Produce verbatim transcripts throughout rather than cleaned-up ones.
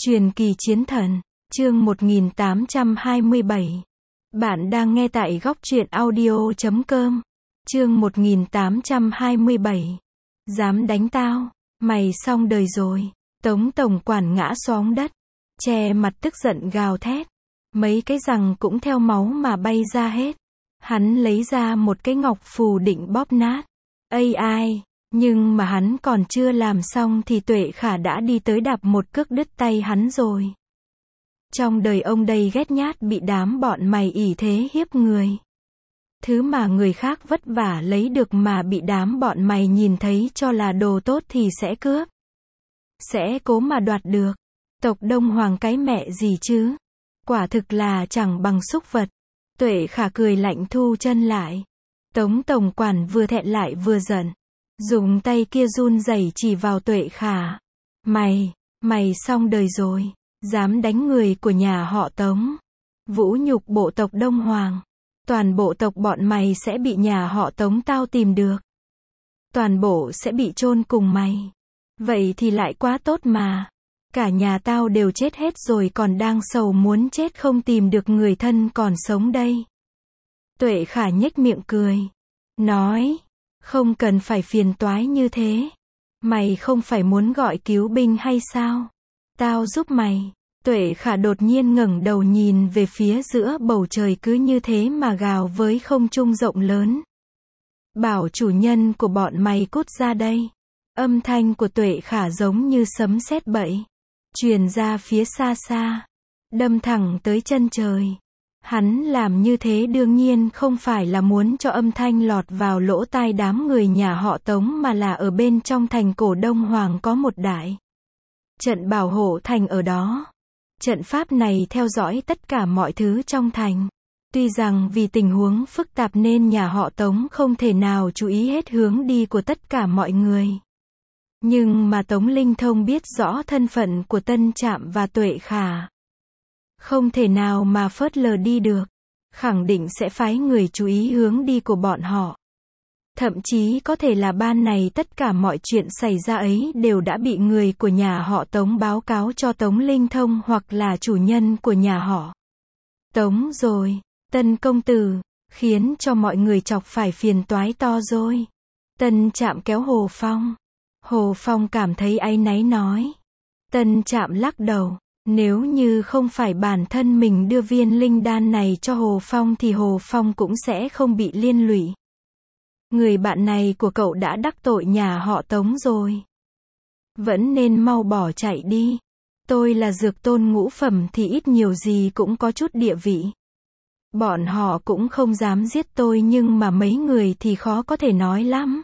Truyền kỳ chiến thần, chương một nghìn tám trăm hai mươi bảy. Bạn đang nghe tại góc truyện audio chấm com. Chương một nghìn tám trăm hai mươi bảy. Dám đánh tao, mày xong đời rồi. Tống tổng quản ngã xuống đất, che mặt tức giận gào thét. Mấy cái răng cũng theo máu mà bay ra hết. Hắn lấy ra một cái ngọc phù định bóp nát. Ây ai, nhưng mà hắn còn chưa làm xong thì Tuệ Khả đã đi tới đạp một cước đứt tay hắn rồi. Trong đời ông đây ghét nhát bị đám bọn mày ỷ thế hiếp người. Thứ mà người khác vất vả lấy được mà bị đám bọn mày nhìn thấy cho là đồ tốt thì sẽ cướp. Sẽ cố mà đoạt được. Tộc Đông Hoàng cái mẹ gì chứ? Quả thực là chẳng bằng súc vật. Tuệ Khả cười lạnh thu chân lại. Tống tổng quản vừa thẹn lại vừa giận. Dùng tay kia run rẩy chỉ vào Tuệ Khả. Mày, mày xong đời rồi. Dám đánh người của nhà họ Tống. Vũ nhục bộ tộc Đông Hoàng. Toàn bộ tộc bọn mày sẽ bị nhà họ Tống tao tìm được. Toàn bộ sẽ bị chôn cùng mày. Vậy thì lại quá tốt mà. Cả nhà tao đều chết hết rồi còn đang sầu muốn chết không tìm được người thân còn sống đây. Tuệ Khả nhếch miệng cười. Nói, không cần phải phiền toái như thế. Mày không phải muốn gọi cứu binh hay sao? Tao giúp mày. Tuệ Khả đột nhiên ngẩng đầu nhìn về phía giữa bầu trời cứ như thế mà gào với không trung rộng lớn. Bảo chủ nhân của bọn mày cút ra đây. Âm thanh của Tuệ Khả giống như sấm sét bậy. Truyền ra phía xa xa. Đâm thẳng tới chân trời. Hắn làm như thế đương nhiên không phải là muốn cho âm thanh lọt vào lỗ tai đám người nhà họ Tống mà là ở bên trong thành cổ Đông Hoàng có một đại trận bảo hộ thành ở đó. Trận pháp này theo dõi tất cả mọi thứ trong thành. Tuy rằng vì tình huống phức tạp nên nhà họ Tống không thể nào chú ý hết hướng đi của tất cả mọi người. Nhưng mà Tống Linh Thông biết rõ thân phận của Tân Trạm và Tuệ Khả. Không thể nào mà phớt lờ đi được. Khẳng định sẽ phái người chú ý hướng đi của bọn họ. Thậm chí có thể là ban này tất cả mọi chuyện xảy ra ấy đều đã bị người của nhà họ Tống báo cáo cho Tống Linh Thông hoặc là chủ nhân của nhà họ Tống rồi. Tân công tử, khiến cho mọi người chọc phải phiền toái to rồi. Tân Trạm kéo Hồ Phong. Hồ Phong cảm thấy áy náy nói. Tân Trạm lắc đầu. Nếu như không phải bản thân mình đưa viên linh đan này cho Hồ Phong thì Hồ Phong cũng sẽ không bị liên lụy. Người bạn này của cậu đã đắc tội nhà họ Tống rồi. Vẫn nên mau bỏ chạy đi. Tôi là dược tôn ngũ phẩm thì ít nhiều gì cũng có chút địa vị. Bọn họ cũng không dám giết tôi nhưng mà mấy người thì khó có thể nói lắm.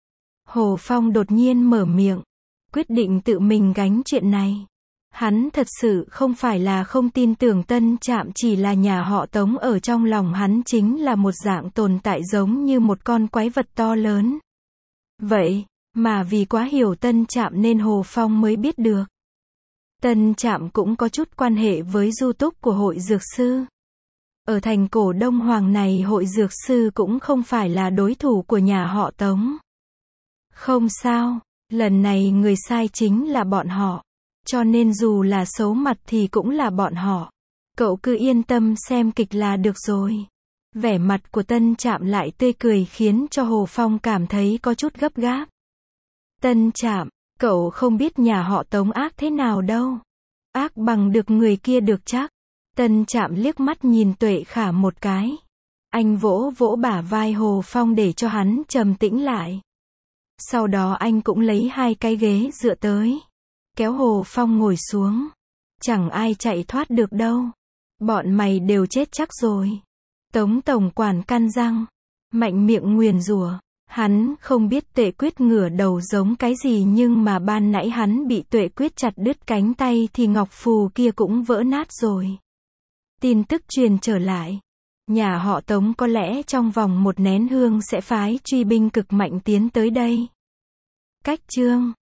Hồ Phong đột nhiên mở miệng. Quyết định tự mình gánh chuyện này. Hắn thật sự không phải là không tin tưởng Tân Trạm, chỉ là nhà họ Tống ở trong lòng hắn chính là một dạng tồn tại giống như một con quái vật to lớn. Vậy, mà vì quá hiểu Tân Trạm nên Hồ Phong mới biết được. Tân Trạm cũng có chút quan hệ với du túc của hội dược sư. Ở thành cổ Đông Hoàng này hội dược sư cũng không phải là đối thủ của nhà họ Tống. Không sao, lần này người sai chính là bọn họ. Cho nên dù là xấu mặt thì cũng là bọn họ. Cậu cứ yên tâm xem kịch là được rồi. Vẻ mặt của Tân Trạm lại tươi cười khiến cho Hồ Phong cảm thấy có chút gấp gáp. Tân Trạm, cậu không biết nhà họ Tống ác thế nào đâu. Ác bằng được người kia được chắc. Tân Trạm liếc mắt nhìn Tuệ Khả một cái. Anh vỗ vỗ bả vai Hồ Phong để cho hắn trầm tĩnh lại. Sau đó anh cũng lấy hai cái ghế dựa tới. Kéo Hồ Phong ngồi xuống. Chẳng ai chạy thoát được đâu. Bọn mày đều chết chắc rồi. Tống tổng quản căn răng. Mạnh miệng nguyền rủa. Hắn không biết Tuệ Quyết ngửa đầu giống cái gì nhưng mà ban nãy hắn bị Tuệ Quyết chặt đứt cánh tay thì ngọc phù kia cũng vỡ nát rồi. Tin tức truyền trở lại. Nhà họ Tống có lẽ trong vòng một nén hương sẽ phái truy binh cực mạnh tiến tới đây. Cách chương